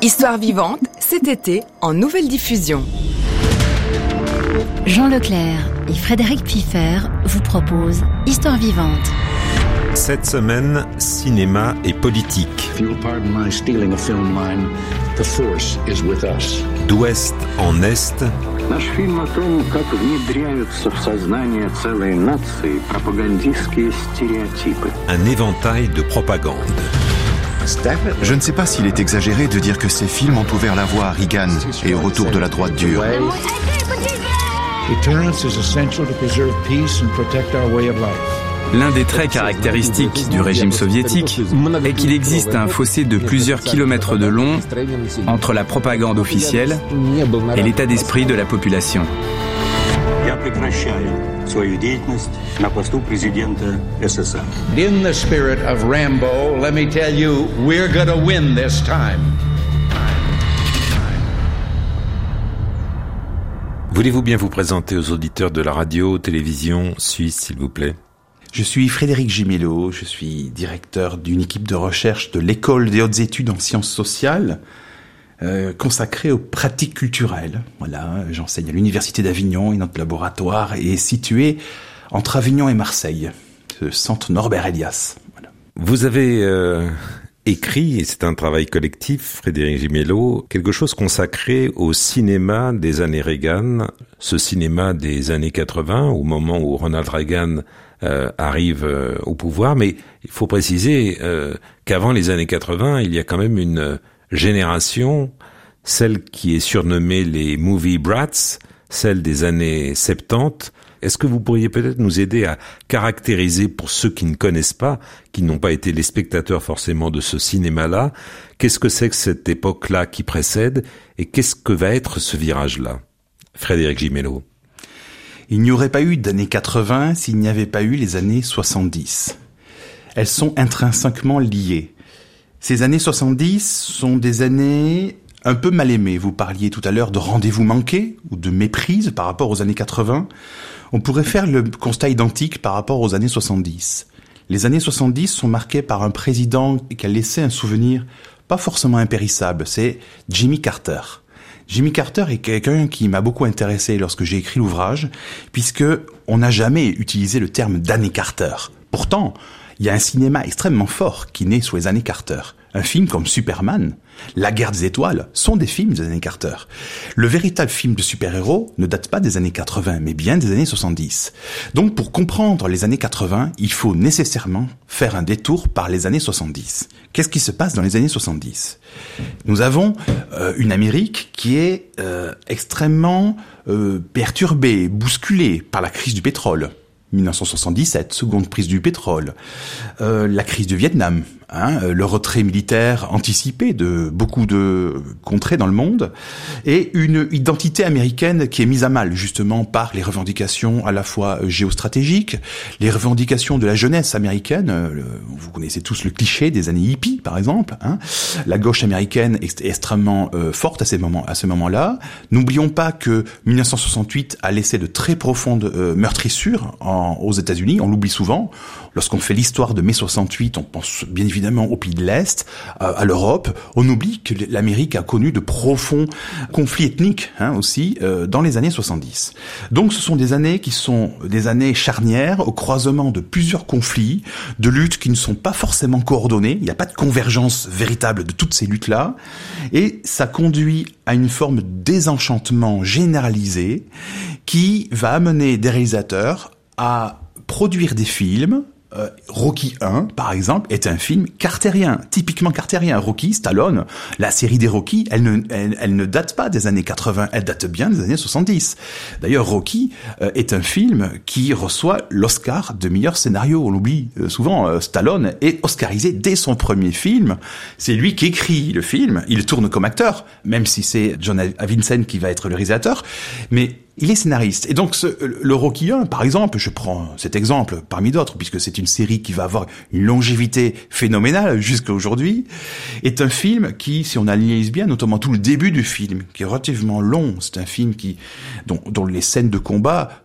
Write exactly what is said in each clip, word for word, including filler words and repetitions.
Histoire vivante, cet été, en nouvelle diffusion. Jean Leclerc et Frédéric Piffer vous proposent Histoire vivante. Cette semaine, cinéma et politique. D'ouest en est. Наш фильм о том, как внедряются в сознание целой нации пропагандистские стереотипы. Un éventail de propagande. Je ne sais pas s'il est exagéré de dire que ces films ont ouvert la voie à Reagan et au retour de la droite dure. L'un des traits caractéristiques du régime soviétique est qu'il existe un fossé de plusieurs kilomètres de long entre la propagande officielle et l'état d'esprit de la population. In the spirit of Rambo, let me tell you, we're gonna win this time. Voulez-vous bien vous présenter aux auditeurs de la radio, télévision suisse, s'il vous plaît ? Je suis Frédéric Gimelot, je suis directeur d'une équipe de recherche de l'École des hautes études en sciences sociales, euh, consacrée aux pratiques culturelles. Voilà, j'enseigne à l'Université d'Avignon et notre laboratoire est situé entre Avignon et Marseille, le centre Norbert Elias. Voilà. Vous avez euh, écrit, et c'est un travail collectif, Frédéric Gimelot, quelque chose consacré au cinéma des années Reagan, ce cinéma des années quatre-vingts, au moment où Ronald Reagan Euh, arrive euh, au pouvoir, mais il faut préciser euh, qu'avant les années quatre-vingts, il y a quand même une euh, génération, celle qui est surnommée les movie brats, celle des années soixante-dix. Est-ce que vous pourriez peut-être nous aider à caractériser, pour ceux qui ne connaissent pas, qui n'ont pas été les spectateurs forcément de ce cinéma-là, qu'est-ce que c'est que cette époque-là qui précède et qu'est-ce que va être ce virage-là ? Frédéric Gimelot. Il n'y aurait pas eu d'années quatre-vingts s'il n'y avait pas eu les années soixante-dix. Elles sont intrinsèquement liées. Ces années soixante-dix sont des années un peu mal aimées. Vous parliez tout à l'heure de rendez-vous manqués ou de méprise par rapport aux années quatre-vingts. On pourrait faire le constat identique par rapport aux années soixante-dix. Les années soixante-dix sont marquées par un président qui a laissé un souvenir pas forcément impérissable. C'est Jimmy Carter. Jimmy Carter est quelqu'un qui m'a beaucoup intéressé lorsque j'ai écrit l'ouvrage, puisque on n'a jamais utilisé le terme d'année Carter. Pourtant, il y a un cinéma extrêmement fort qui naît sous les années Carter. Un film comme Superman, La Guerre des Étoiles, sont des films des années Carter. Le véritable film de super-héros ne date pas des années quatre-vingts, mais bien des années soixante-dix. Donc, pour comprendre les années quatre-vingts, il faut nécessairement faire un détour par les années soixante-dix. Qu'est-ce qui se passe dans les années soixante-dix ? Nous avons euh, une Amérique qui est euh, extrêmement euh, perturbée, bousculée par la crise du pétrole. dix-neuf cent soixante-dix-sept, seconde prise du pétrole, euh, la crise du Vietnam, hein, le retrait militaire anticipé de beaucoup de contrées dans le monde, et une identité américaine qui est mise à mal justement par les revendications à la fois géostratégiques, les revendications de la jeunesse américaine. Euh, vous connaissez tous le cliché des années hippies, par exemple. Hein, la gauche américaine est extrêmement euh, forte à ces moments, à ce moment-là. N'oublions pas que dix-neuf cent soixante-huit a laissé de très profondes euh, meurtrissures en aux États-Unis, on l'oublie souvent. Lorsqu'on fait l'histoire de mai soixante-huit, on pense bien évidemment aux pays de l'Est, à l'Europe. On oublie que l'Amérique a connu de profonds conflits ethniques hein, aussi euh, dans les années soixante-dix. Donc ce sont des années qui sont des années charnières au croisement de plusieurs conflits, de luttes qui ne sont pas forcément coordonnées. Il n'y a pas de convergence véritable de toutes ces luttes-là. Et ça conduit à une forme de désenchantement généralisé qui va amener des réalisateurs à produire des films. Euh, Rocky un, par exemple, est un film cartérien, typiquement cartérien. Rocky, Stallone, la série des Rocky, elle ne, elle, elle ne date pas des années quatre-vingts, elle date bien des années soixante-dix. D'ailleurs, Rocky euh, est un film qui reçoit l'Oscar de meilleur scénario. On l'oublie euh, souvent, euh, Stallone est oscarisé dès son premier film. C'est lui qui écrit le film, il tourne comme acteur, même si c'est John Avildsen qui va être le réalisateur, mais il est scénariste. Et donc, ce, le Rocky un, par exemple, je prends cet exemple parmi d'autres, puisque c'est une série qui va avoir une longévité phénoménale jusqu'à aujourd'hui, est un film qui, si on analyse bien, notamment tout le début du film, qui est relativement long, c'est un film qui, dont, dont les scènes de combat sont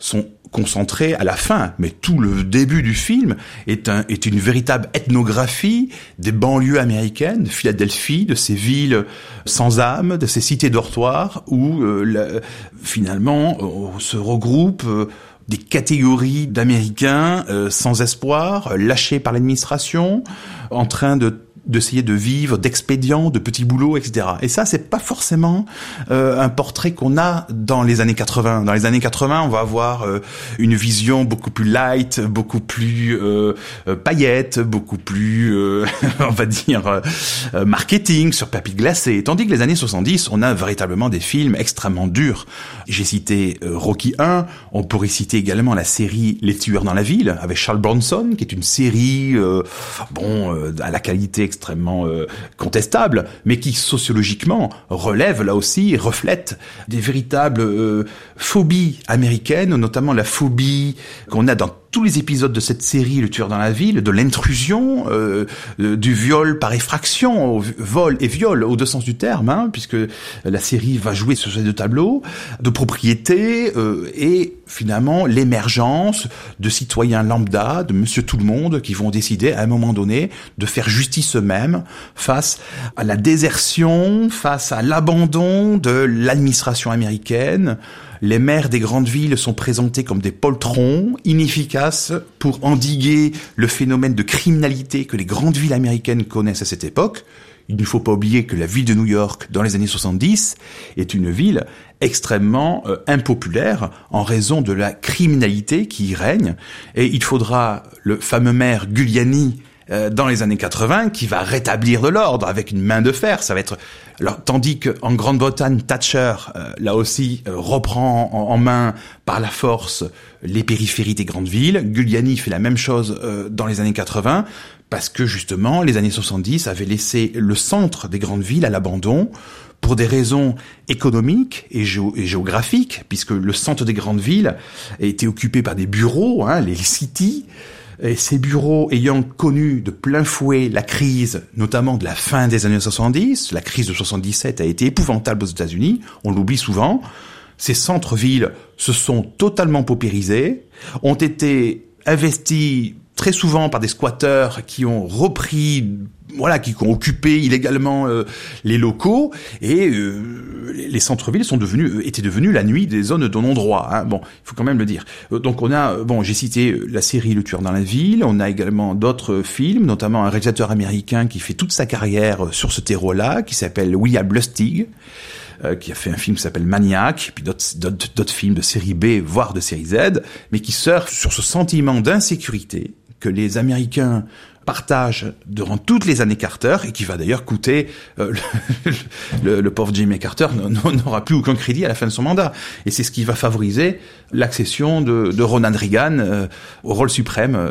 concentré à la fin, mais tout le début du film est, un, est une véritable ethnographie des banlieues américaines, de Philadelphie, de ces villes sans âme, de ces cités dortoirs où euh, la, finalement on se regroupe euh, des catégories d'Américains euh, sans espoir, lâchés par l'administration, en train de d'essayer de vivre d'expédients, de petits boulots, et cetera. Et ça, c'est pas forcément euh, un portrait qu'on a dans les années quatre-vingts. Dans les années quatre-vingts, on va avoir euh, une vision beaucoup plus light, beaucoup plus euh, euh, paillette, beaucoup plus, euh, on va dire, euh, marketing sur papier glacé. Tandis que les années soixante-dix, on a véritablement des films extrêmement durs. J'ai cité euh, Rocky un, on pourrait citer également la série Les Tueurs dans la ville, avec Charles Bronson, qui est une série, euh, bon, euh, à la qualité extrêmement euh, contestable, mais qui sociologiquement relève là aussi, reflète des véritables euh, phobies américaines, notamment la phobie qu'on a dans tous les épisodes de cette série, Le Tueur dans la ville, de l'intrusion, euh, du viol par effraction, vol et viol au deux sens du terme, hein, puisque la série va jouer sur ces deux tableaux, de propriété euh, et finalement l'émergence de citoyens lambda, de monsieur tout le monde, qui vont décider à un moment donné de faire justice eux-mêmes face à la désertion, face à l'abandon de l'administration américaine. Les maires des grandes villes sont présentés comme des poltrons inefficaces pour endiguer le phénomène de criminalité que les grandes villes américaines connaissent à cette époque. Il ne faut pas oublier que la ville de New York, dans les années soixante-dix, est une ville extrêmement euh, impopulaire en raison de la criminalité qui y règne. Et il faudra le fameux maire Giuliani euh, dans les années quatre-vingts qui va rétablir de l'ordre avec une main de fer. Ça va être alors tandis que en Grande-Bretagne, Thatcher euh, là aussi euh, reprend en, en main par la force les périphéries des grandes villes. Giuliani fait la même chose euh, dans les années quatre-vingts. Parce que justement, les années soixante-dix avaient laissé le centre des grandes villes à l'abandon pour des raisons économiques et, géo- et géographiques, puisque le centre des grandes villes était occupé par des bureaux, hein, les cities, et ces bureaux ayant connu de plein fouet la crise, notamment de la fin des années soixante-dix, la crise de soixante-dix-sept a été épouvantable aux États-Unis, on l'oublie souvent, ces centres-villes se sont totalement paupérisés, ont été investis très souvent par des squatteurs qui ont repris, voilà, qui ont occupé illégalement euh, les locaux, et euh, les centres-villes sont devenus, euh, étaient devenus la nuit des zones de non-droit. Hein. Bon, il faut quand même le dire. Euh, donc on a, bon, j'ai cité la série Le Tueur dans la ville. On a également d'autres films, notamment un réalisateur américain qui fait toute sa carrière sur ce terreau-là, qui s'appelle William Lustig. Euh, qui a fait un film qui s'appelle Maniac, puis d'autres, d'autres, d'autres films de série B, voire de série Z, mais qui surfent sur ce sentiment d'insécurité que les Américains partagent durant toutes les années Carter, et qui va d'ailleurs coûter euh, le, le, le pauvre Jimmy Carter n'aura plus aucun crédit à la fin de son mandat. Et c'est ce qui va favoriser l'accession de, de Ronald Reagan euh, au rôle suprême euh,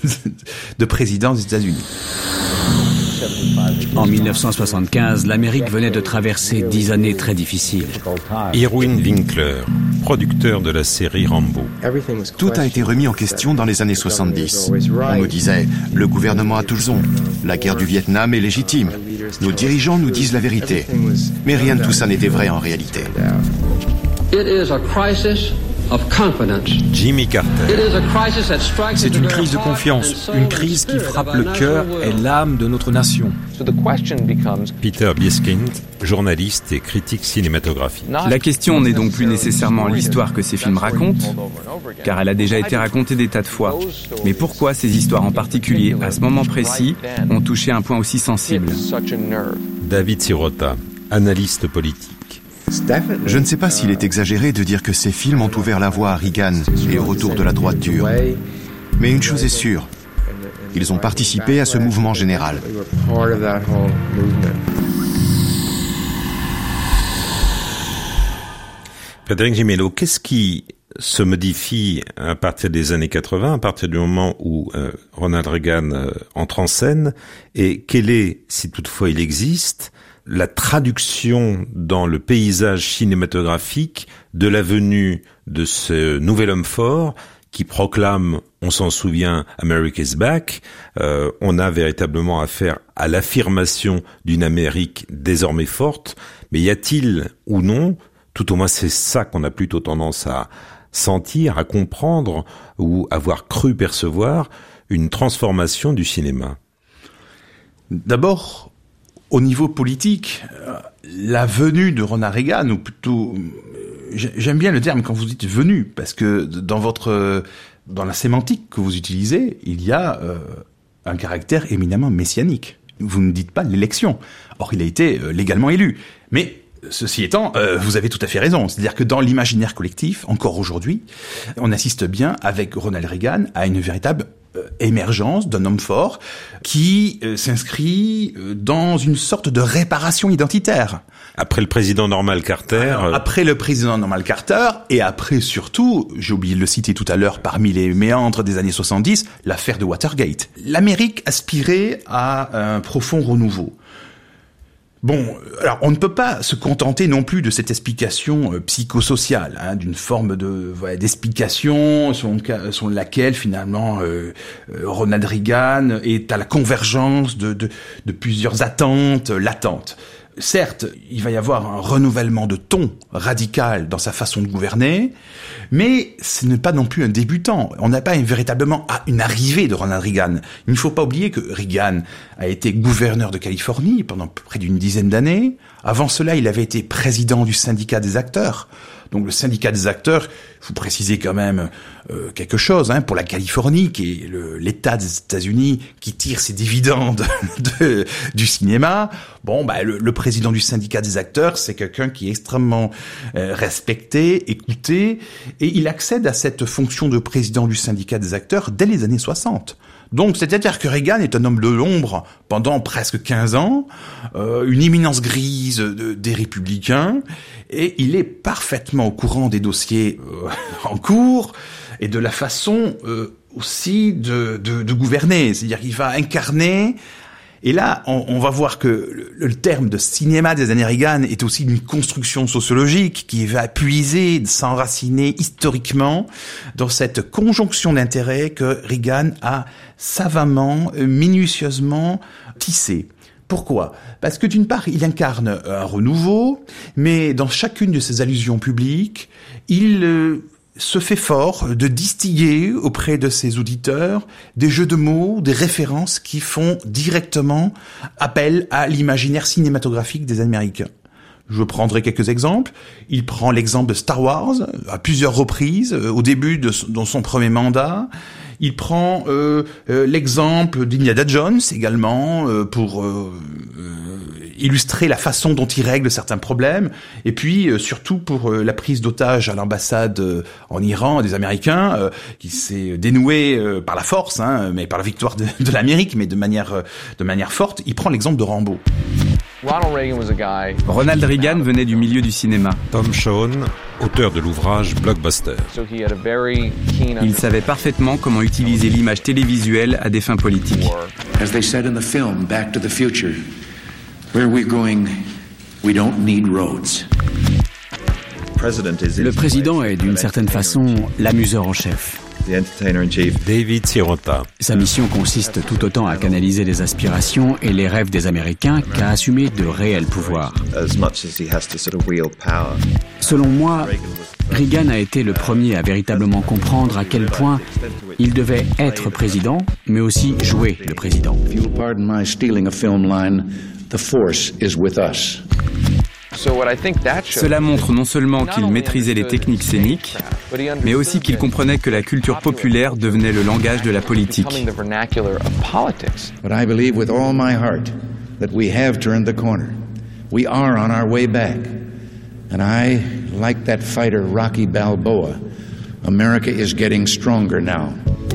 de président des États-Unis. En mille neuf cent soixante-quinze, l'Amérique venait de traverser dix années très difficiles. Irwin Winkler, producteur de la série Rambo. Tout a été remis en question dans les années soixante-dix. On nous disait, le gouvernement a tout raison, la guerre du Vietnam est légitime, nos dirigeants nous disent la vérité. Mais rien de tout ça n'était vrai en réalité. It is a crisis of confidence. Jimmy Carter. C'est une crise de confiance, une crise qui frappe le cœur et l'âme de notre nation. Peter Biskind, journaliste et critique cinématographique. La question n'est donc plus nécessairement l'histoire que ces films racontent, car elle a déjà été racontée des tas de fois. Mais pourquoi ces histoires en particulier, à ce moment précis, ont touché un point aussi sensible ? David Sirota, analyste politique. Je ne sais pas s'il est exagéré de dire que ces films ont ouvert la voie à Reagan et au retour de la droite dure. Mais une chose est sûre, ils ont participé à ce mouvement général. Frédéric Gimelot, qu'est-ce qui se modifie à partir des années quatre-vingts, à partir du moment où euh, Ronald Reagan euh, entre en scène, et quel est, si toutefois il existe, la traduction dans le paysage cinématographique de la venue de ce nouvel homme fort qui proclame, on s'en souvient, America's Back. Euh, on a véritablement affaire à l'affirmation d'une Amérique désormais forte. Mais y a-t-il ou non, tout au moins c'est ça qu'on a plutôt tendance à, sentir, à comprendre ou avoir cru percevoir une transformation du cinéma? D'abord, au niveau politique, la venue de Ronald Reagan, ou plutôt, j'aime bien le terme quand vous dites venue, parce que dans votre, dans la sémantique que vous utilisez, il y a euh, un caractère éminemment messianique. Vous ne dites pas l'élection. Or, il a été euh, légalement élu. Mais ceci étant, euh, vous avez tout à fait raison. C'est-à-dire que dans l'imaginaire collectif, encore aujourd'hui, on assiste bien avec Ronald Reagan à une véritable euh, émergence d'un homme fort qui euh, s'inscrit euh, dans une sorte de réparation identitaire. Après le président Normal Carter... Alors, après le président Normal Carter, et après surtout, j'ai oublié de le citer tout à l'heure, parmi les méandres des années soixante-dix, l'affaire de Watergate. L'Amérique aspirait à un profond renouveau. Bon, alors on ne peut pas se contenter non plus de cette explication euh, psychosociale, hein, d'une forme de voilà, d'explication selon, selon laquelle finalement euh, euh, Ronald Reagan est à la convergence de, de, de plusieurs attentes latentes. Certes, il va y avoir un renouvellement de ton radical dans sa façon de gouverner, mais ce n'est pas non plus un débutant. On n'a pas une, véritablement une arrivée de Ronald Reagan. Il ne faut pas oublier que Reagan a été gouverneur de Californie pendant près d'une dizaine d'années. Avant cela, il avait été président du syndicat des acteurs. Donc le syndicat des acteurs, il faut préciser quand même euh, quelque chose hein, pour la Californie, qui est le, l'État des États-Unis qui tire ses dividendes de, du cinéma. Bon, bah le, le président du syndicat des acteurs, c'est quelqu'un qui est extrêmement euh, respecté, écouté, et il accède à cette fonction de président du syndicat des acteurs dès les années soixante. Donc, c'est-à-dire que Reagan est un homme de l'ombre pendant presque quinze ans, euh, une éminence grise de, des républicains, et il est parfaitement au courant des dossiers euh, en cours et de la façon euh, aussi de, de, de gouverner. C'est-à-dire qu'il va incarner. Et là, on, on va voir que le, le terme de cinéma des années Reagan est aussi une construction sociologique qui va puiser, s'enraciner historiquement dans cette conjonction d'intérêts que Reagan a savamment, minutieusement tissée. Pourquoi ? Parce que d'une part, il incarne un renouveau, mais dans chacune de ses allusions publiques, il euh, se fait fort de distiller auprès de ses auditeurs des jeux de mots, des références qui font directement appel à l'imaginaire cinématographique des Américains. Je prendrai quelques exemples. Il prend l'exemple de Star Wars à plusieurs reprises au début de son, dans son premier mandat. Il prend euh, euh, l'exemple d'Indiana Jones également euh, pour euh, euh, illustrer la façon dont il règle certains problèmes. Et puis euh, surtout pour euh, la prise d'otage à l'ambassade euh, en Iran des Américains, euh, qui s'est dénouée euh, par la force, hein, mais par la victoire de, de l'Amérique, mais de manière euh, de manière forte. Il prend l'exemple de Rambo. Ronald Reagan venait du milieu du cinéma. Tom Shawn, auteur de l'ouvrage Blockbuster. Il savait parfaitement comment utiliser l'image télévisuelle à des fins politiques. As they said in the film Back to the Future, where we're going, we don't need roads. Le président est d'une certaine façon l'amuseur en chef. David Sirota. Sa mission consiste tout autant à canaliser les aspirations et les rêves des Américains qu'à assumer de réels pouvoirs. Selon moi, Reagan a été le premier à véritablement comprendre à quel point il devait être président, mais aussi jouer le président. Cela montre non seulement qu'il maîtrisait les techniques scéniques, mais aussi qu'il comprenait que la culture populaire devenait le langage de la politique. But I believe with all my heart that we have turned the corner. We are on our way back. And I, like that fighter Rocky Balboa, America is getting stronger now.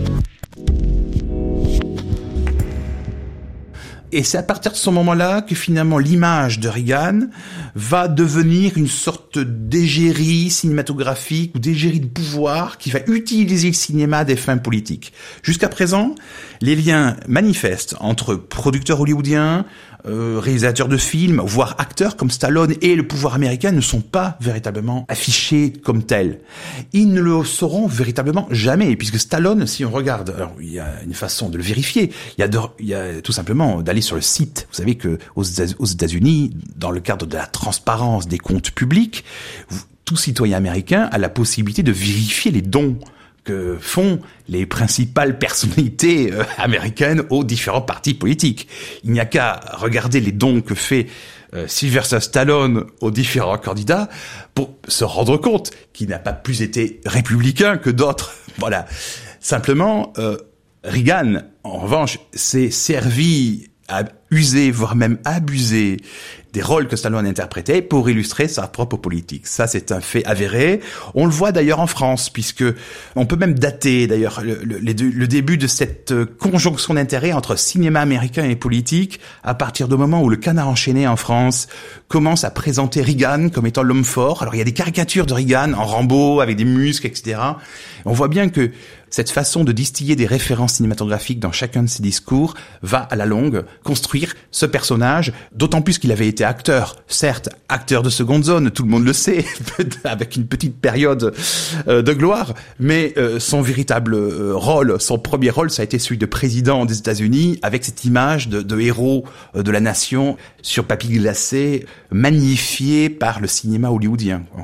Et c'est à partir de ce moment-là que finalement l'image de Reagan va devenir une sorte d'égérie cinématographique ou d'égérie de pouvoir qui va utiliser le cinéma à des fins politiques. Jusqu'à présent, les liens manifestes entre producteurs hollywoodiens, euh, réalisateurs de films, voire acteurs comme Stallone et le pouvoir américain ne sont pas véritablement affichés comme tels. Ils ne le seront véritablement jamais, puisque Stallone, si on regarde, alors il y a une façon de le vérifier, il y a, de, il y a tout simplement d'aller sur le site. Vous savez que aux États-Unis, dans le cadre de la transparence des comptes publics, vous, tout citoyen américain a la possibilité de vérifier les dons que font les principales personnalités euh, américaines aux différents partis politiques. Il n'y a qu'à regarder les dons que fait euh, Sylvester Stallone aux différents candidats pour se rendre compte qu'il n'a pas plus été républicain que d'autres. Voilà. Simplement, euh, Reagan, en revanche, s'est servi à user, voire même abuser des rôles que Stallone interprétait pour illustrer sa propre politique. Ça, c'est un fait avéré. On le voit d'ailleurs en France, puisque on peut même dater d'ailleurs le, le, le début de cette conjonction d'intérêts entre cinéma américain et politique à partir du moment où le Canard enchaîné en France commence à présenter Reagan comme étant l'homme fort. Alors il y a des caricatures de Reagan en Rambo avec des muscles, et cetera. On voit bien que cette façon de distiller des références cinématographiques dans chacun de ses discours va, à la longue, construire ce personnage, d'autant plus qu'il avait été acteur, certes, acteur de seconde zone, tout le monde le sait, avec une petite période euh, de gloire, mais euh, son véritable euh, rôle, son premier rôle, ça a été celui de président des États-Unis, avec cette image de, de héros euh, de la nation sur papier glacé, magnifié par le cinéma hollywoodien. Oh,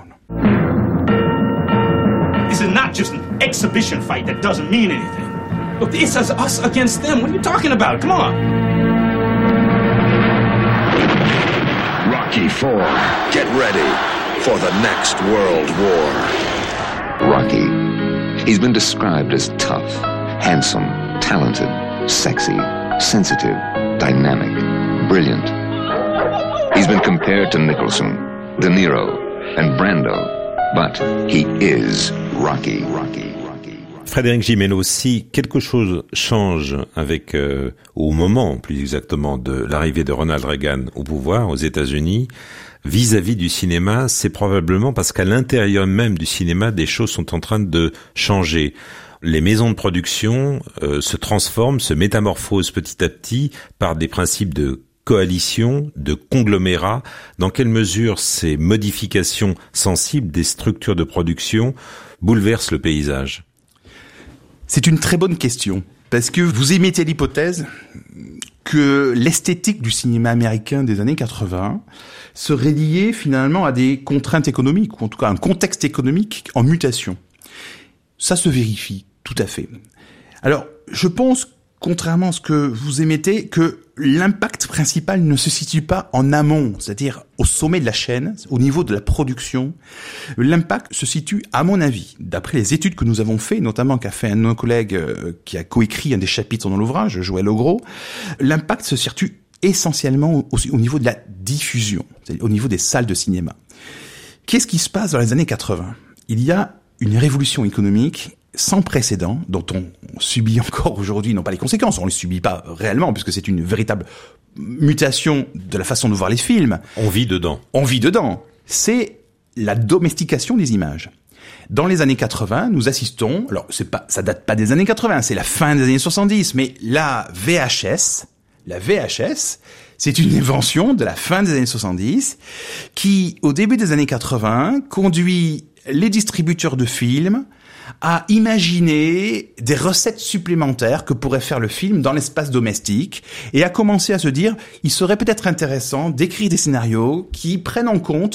This is not just an exhibition fight that doesn't mean anything. Look, this is us against them. What are you talking about? Come on. Rocky four. Get ready for the next World War. Rocky. He's been described as tough, handsome, talented, sexy, sensitive, dynamic, brilliant. He's been compared to Nicholson, De Niro, and Brando. But he is Rocky. Rocky. Frédéric Gimeno, si quelque chose change avec, euh, au moment, plus exactement, de l'arrivée de Ronald Reagan au pouvoir aux États-Unis, vis-à-vis du cinéma, c'est probablement parce qu'à l'intérieur même du cinéma, des choses sont en train de changer. Les maisons de production euh, se transforment, se métamorphosent petit à petit par des principes de coalition, de conglomérat. Dans quelle mesure ces modifications sensibles des structures de production bouleversent le paysage ? C'est une très bonne question, parce que vous émettez l'hypothèse que l'esthétique du cinéma américain des années quatre-vingts serait liée finalement à des contraintes économiques, ou en tout cas un contexte économique en mutation. Ça se vérifie, tout à fait. Alors, je pense, contrairement à ce que vous émettez, que l'impact principal ne se situe pas en amont, c'est-à-dire au sommet de la chaîne, au niveau de la production. L'impact se situe, à mon avis, d'après les études que nous avons fait, notamment qu'a fait un de nos collègues euh, qui a coécrit un des chapitres dans l'ouvrage, Joël Legros, l'impact se situe essentiellement au, au niveau de la diffusion, c'est-à-dire au niveau des salles de cinéma. Qu'est-ce qui se passe dans les années quatre-vingts ? Il y a une révolution économique sans précédent, dont on subit encore aujourd'hui, non pas les conséquences, on les subit pas réellement, puisque c'est une véritable mutation de la façon de voir les films. On vit dedans. On vit dedans. C'est la domestication des images. Dans les années quatre-vingts, nous assistons, alors c'est pas, ça date pas des années quatre-vingts, c'est la fin des années soixante-dix, mais la V H S, la V H S, c'est une invention de la fin des années soixante-dix, qui, au début des années quatre-vingts, conduit les distributeurs de films à imaginer des recettes supplémentaires que pourrait faire le film dans l'espace domestique et à commencer à se dire, il serait peut-être intéressant d'écrire des scénarios qui prennent en compte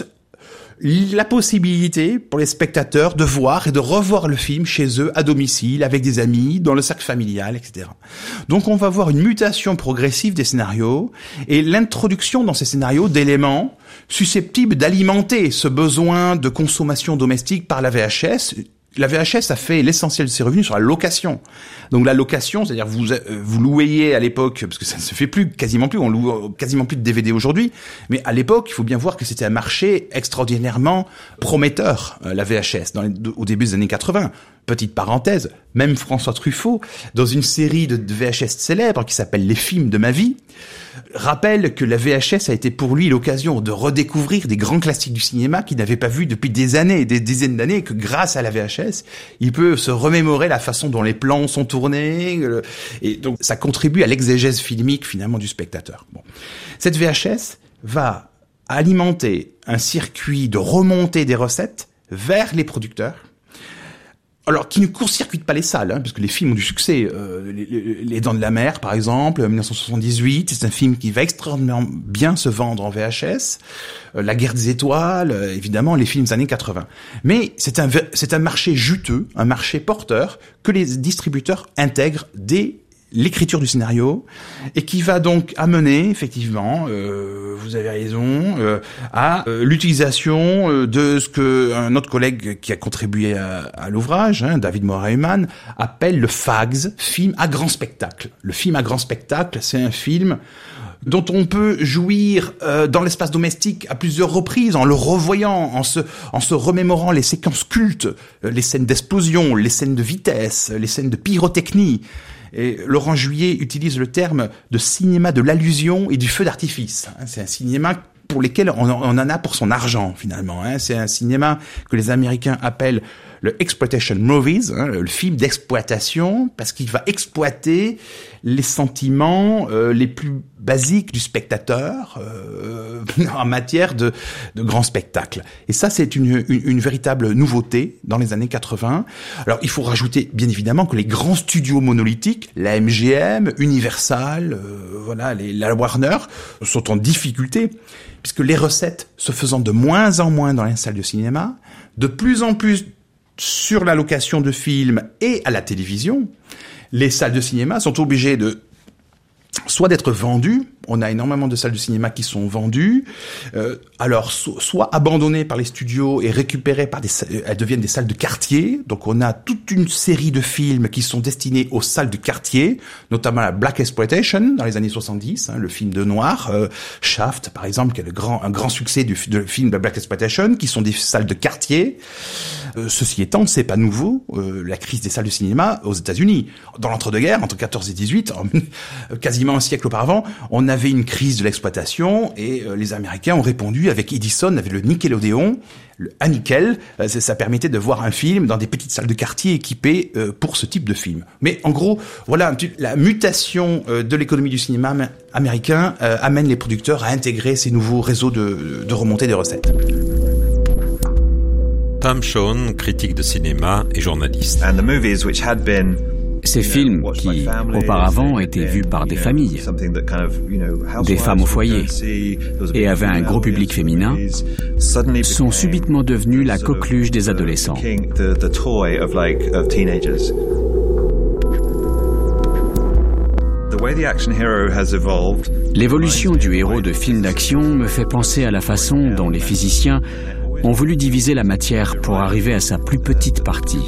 la possibilité pour les spectateurs de voir et de revoir le film chez eux, à domicile, avec des amis, dans le cercle familial, et cetera. Donc on va voir une mutation progressive des scénarios et l'introduction dans ces scénarios d'éléments susceptibles d'alimenter ce besoin de consommation domestique par la V H S. La V H S a fait l'essentiel de ses revenus sur la location. Donc la location, c'est-à-dire vous vous louiez à l'époque, parce que ça ne se fait plus, quasiment plus, on loue quasiment plus de D V D aujourd'hui, mais à l'époque, il faut bien voir que c'était un marché extraordinairement prometteur, la V H S, dans les, au début des années quatre-vingts. Petite parenthèse, même François Truffaut, dans une série de V H S célèbres qui s'appelle Les films de ma vie, rappelle que la V H S a été pour lui l'occasion de redécouvrir des grands classiques du cinéma qu'il n'avait pas vus depuis des années, des dizaines d'années, et que grâce à la V H S, il peut se remémorer la façon dont les plans sont tournés, et donc ça contribue à l'exégèse filmique finalement du spectateur. Bon. Cette V H S va alimenter un circuit de remontée des recettes vers les producteurs, alors qui ne court-circuite pas les salles, hein, parce que les films ont du succès. Euh, les, les, les Dents de la Mer, par exemple, dix-neuf cent soixante-dix-huit, c'est un film qui va extraordinairement bien se vendre en V H S. Euh, La Guerre des Étoiles, euh, évidemment, les films des années quatre-vingts. Mais c'est un c'est un marché juteux, un marché porteur que les distributeurs intègrent dès l'écriture du scénario, et qui va donc amener, effectivement, euh, vous avez raison, euh, à euh, l'utilisation euh, de ce que un autre collègue qui a contribué à, à l'ouvrage, hein, David Moreman, appelle le F A G S, film à grand spectacle. Le film à grand spectacle, c'est un film dont on peut jouir euh, dans l'espace domestique à plusieurs reprises, en le revoyant, en se, en se remémorant les séquences cultes, euh, les scènes d'explosion, les scènes de vitesse, les scènes de pyrotechnie. Et Laurent Juillet utilise le terme de cinéma de l'allusion et du feu d'artifice. C'est un cinéma pour lesquels on en a pour son argent, finalement. C'est un cinéma que les Américains appellent le exploitation movies, le film d'exploitation, parce qu'il va exploiter les sentiments euh, les plus basiques du spectateur euh, en matière de, de grands spectacles. Et ça, c'est une, une, une véritable nouveauté dans les années quatre-vingts. Alors, il faut rajouter, bien évidemment, que les grands studios monolithiques, la M G M, Universal, euh, voilà, les, la Warner, sont en difficulté, puisque les recettes se faisant de moins en moins dans les salles de cinéma, de plus en plus sur la location de films et à la télévision, les salles de cinéma sont obligées de soit d'être vendues, on a énormément de salles de cinéma qui sont vendues, euh, alors so, soit abandonnées par les studios et récupérées par des, elles deviennent des salles de quartier. Donc on a toute une série de films qui sont destinés aux salles de quartier, notamment la Black Exploitation dans les années soixante-dix, hein, le film de noir, euh, Shaft par exemple, qui est le grand, un grand succès du de film de Black Exploitation, qui sont des salles de quartier. Euh, ceci étant, c'est pas nouveau, euh, la crise des salles de cinéma aux États-Unis. Dans l'entre-deux-guerres, entre quatorze et dix-huit, quasiment un siècle auparavant, on avait une crise de l'exploitation et euh, les Américains ont répondu avec Edison, avec le Nickelodeon, le, à Nickel, euh, ça, ça permettait de voir un film dans des petites salles de quartier équipées euh, pour ce type de film. Mais en gros, voilà, la mutation euh, de l'économie du cinéma américain euh, amène les producteurs à intégrer ces nouveaux réseaux de, de remontée des recettes. Tom Shawn, critique de cinéma et journaliste. And the movies which had been Ces films qui, auparavant, étaient vus par des familles, des femmes au foyer, et avaient un gros public féminin, sont subitement devenus la coqueluche des adolescents. L'évolution du héros de film d'action me fait penser à la façon dont les physiciens ont voulu diviser la matière pour arriver à sa plus petite partie.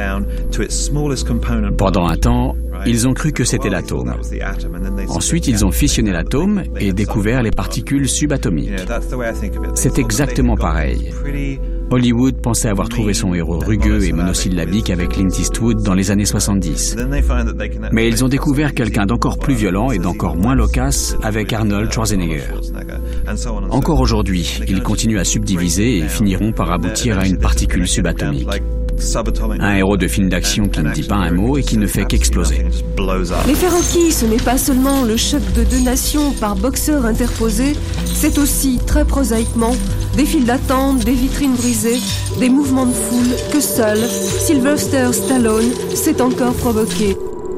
Pendant un temps, ils ont cru que c'était l'atome. Ensuite, ils ont fissionné l'atome et découvert les particules subatomiques. C'est exactement pareil. Hollywood pensait avoir trouvé son héros rugueux et monosyllabique avec Clint Eastwood dans les années soixante-dix. Mais ils ont découvert quelqu'un d'encore plus violent et d'encore moins loquace avec Arnold Schwarzenegger. Encore aujourd'hui, ils continuent à subdiviser et finiront par aboutir à une particule subatomique. Un héros de film d'action qui ne dit pas un mot et qui ne fait qu'exploser. Les faits requis, ce n'est pas seulement le choc de deux nations par boxeur interposé, c'est aussi, très prosaïquement, des files d'attente, des vitrines brisées, des mouvements de foule que seul Sylvester Stallone sait encore provoquer.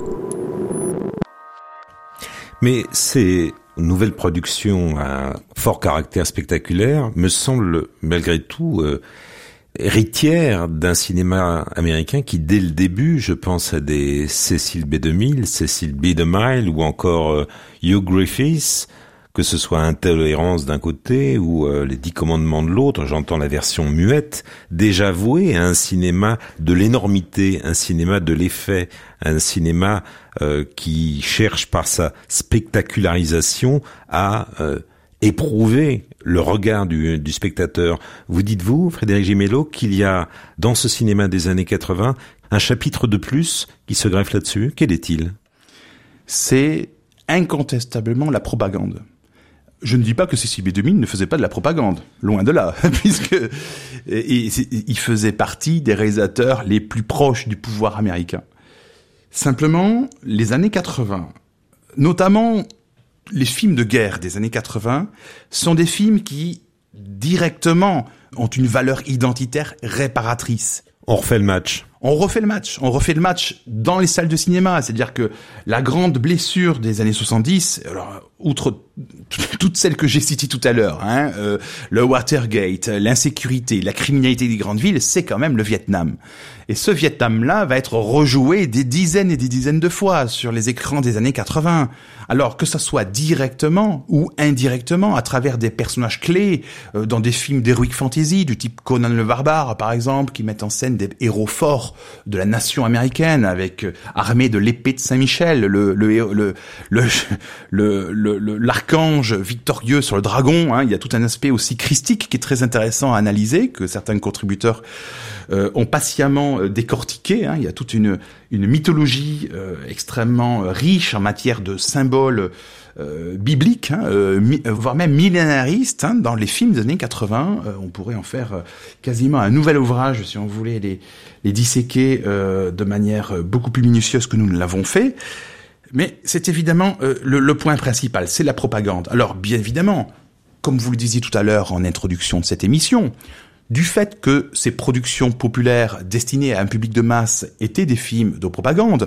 Mais ces nouvelles productions à fort caractère spectaculaire me semblent malgré tout euh, héritière d'un cinéma américain qui, dès le début, je pense à des Cecil B. DeMille, Cecil B. DeMille ou encore euh, Hugh Griffiths, que ce soit Intolérance d'un côté ou euh, Les Dix Commandements de l'autre, j'entends la version muette, déjà vouée à un cinéma de l'énormité, un cinéma de l'effet, un cinéma euh, qui cherche par sa spectacularisation à euh, éprouver le regard du, du spectateur. Vous dites-vous, Frédéric Gimelot, qu'il y a dans ce cinéma des années quatre-vingts un chapitre de plus qui se greffe là-dessus? Quel est-il? C'est incontestablement la propagande. Je ne dis pas que Cecil B. DeMille ne faisait pas de la propagande, loin de là, puisque il faisait partie des réalisateurs les plus proches du pouvoir américain. Simplement, les années quatre-vingts, notamment les films de guerre des années quatre-vingts, sont des films qui, directement, ont une valeur identitaire réparatrice. On refait le match. On refait le match, on refait le match dans les salles de cinéma, c'est-à-dire que la grande blessure des années soixante-dix, alors outre toutes celles que j'ai citées tout à l'heure, hein, euh, le Watergate, l'insécurité, la criminalité des grandes villes, c'est quand même le Vietnam. Et ce Vietnam-là va être rejoué des dizaines et des dizaines de fois sur les écrans des années quatre-vingts. Alors que ça soit directement ou indirectement à travers des personnages clés euh, dans des films d'heroic fantasy du type Conan le Barbare par exemple, qui mettent en scène des héros forts de la nation américaine avec euh, armés de l'épée de Saint-Michel, le le le le le, le, le l'archange victorieux sur le dragon, hein. Il y a tout un aspect aussi christique qui est très intéressant à analyser, que certains contributeurs euh, ont patiemment euh, décortiqué, hein. Il y a toute une une mythologie euh, extrêmement riche en matière de symboles euh, bibliques, hein, euh, mi- voire même millénaristes, hein, dans les films des années quatre-vingts. Euh, on pourrait en faire euh, quasiment un nouvel ouvrage si on voulait les, les disséquer euh, de manière beaucoup plus minutieuse que nous ne l'avons fait. Mais c'est évidemment euh, le, le point principal, c'est la propagande. Alors bien évidemment, comme vous le disiez tout à l'heure en introduction de cette émission, du fait que ces productions populaires destinées à un public de masse étaient des films de propagande,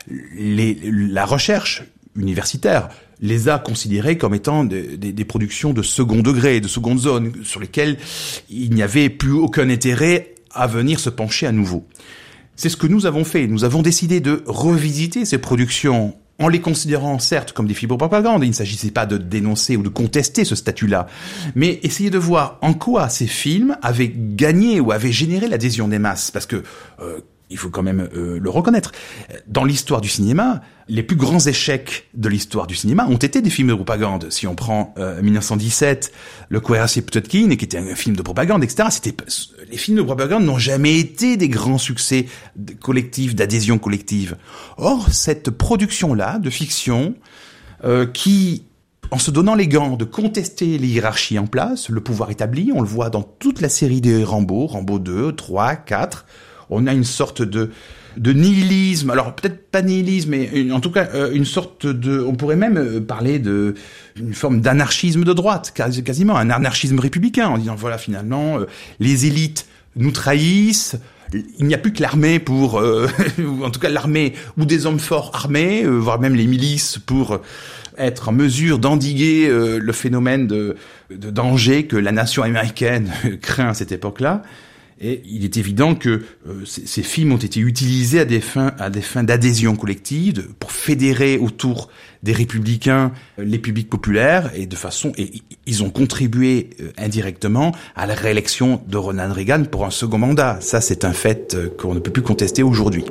les, la recherche universitaire les a considérés comme étant des, des, des productions de second degré, de seconde zone, sur lesquelles il n'y avait plus aucun intérêt à venir se pencher à nouveau. C'est ce que nous avons fait. Nous avons décidé de revisiter ces productions en les considérant certes comme des films de propagande. Il ne s'agissait pas de dénoncer ou de contester ce statut-là, mais essayer de voir en quoi ces films avaient gagné ou avaient généré l'adhésion des masses. Parce que, euh, il faut quand même euh, le reconnaître, dans l'histoire du cinéma, les plus grands échecs de l'histoire du cinéma ont été des films de propagande. Si on prend euh, mille neuf cent dix-sept, Le Cuirassier Potemkin, qui était un film de propagande, et cetera, c'était, les films de propagande n'ont jamais été des grands succès collectifs, d'adhésion collective. Or, cette production-là, de fiction, euh, qui, en se donnant les gants de contester les hiérarchies en place, le pouvoir établi, on le voit dans toute la série des Rambo, Rambo deux, trois, quatre, on a une sorte de de nihilisme, alors peut-être pas nihilisme, mais une, en tout cas euh, une sorte de, on pourrait même parler de une forme d'anarchisme de droite, quasiment un anarchisme républicain, en disant voilà finalement euh, les élites nous trahissent, il n'y a plus que l'armée pour, euh, ou en tout cas l'armée ou des hommes forts armés, euh, voire même les milices pour être en mesure d'endiguer euh, le phénomène de, de danger que la nation américaine craint à cette époque-là. Et il est évident que euh, ces, ces films ont été utilisés à des fins, à des fins d'adhésion collective, de, pour fédérer autour des républicains euh, les publics populaires, et de façon, et ils ont contribué euh, indirectement à la réélection de Ronald Reagan pour un second mandat. Ça, c'est un fait euh, qu'on ne peut plus contester aujourd'hui.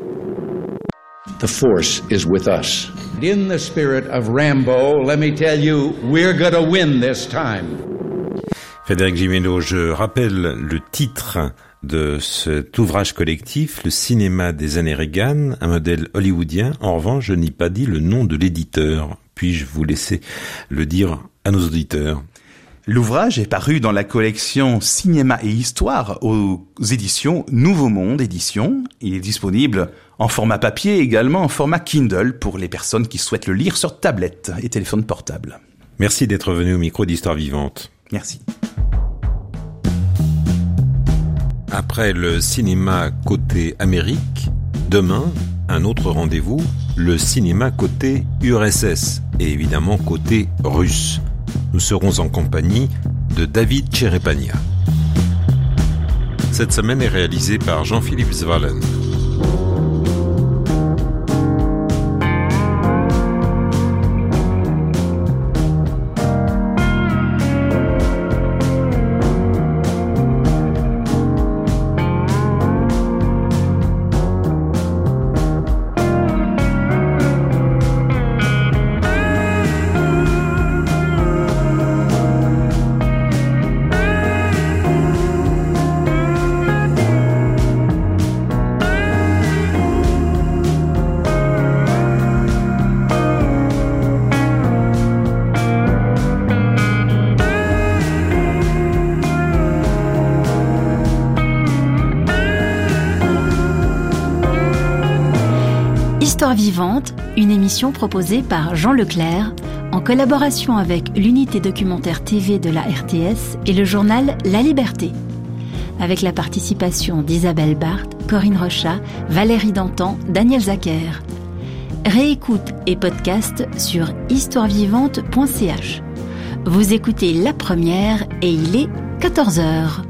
The force is with us. In the spirit of Rambo, let me tell you, we're gonna win this time. Frédéric Gimeno, je rappelle le titre de cet ouvrage collectif, Le cinéma des années Reagan, un modèle hollywoodien. En revanche, je n'ai pas dit le nom de l'éditeur. Puis-je vous laisser le dire à nos auditeurs? L'ouvrage est paru dans la collection Cinéma et Histoire aux éditions Nouveau Monde Éditions. Il est disponible en format papier et également en format Kindle pour les personnes qui souhaitent le lire sur tablette et téléphone portable. Merci d'être venu au micro d'Histoire Vivante. Merci. Après le cinéma côté Amérique, demain, un autre rendez-vous, le cinéma côté U R S S et évidemment côté russe. Nous serons en compagnie de David Tcherepania. Cette semaine est réalisée par Jean-Philippe Zvalen. Histoire vivante, une émission proposée par Jean Leclerc en collaboration avec l'unité documentaire T V de la R T S et le journal La Liberté. avec la participation d'Isabelle Barthes, Corinne Rochat, Valérie Dantan, Daniel Zacher. Réécoute et podcast sur histoire vivante point c h. Vous écoutez La Première et il est quatorze heures.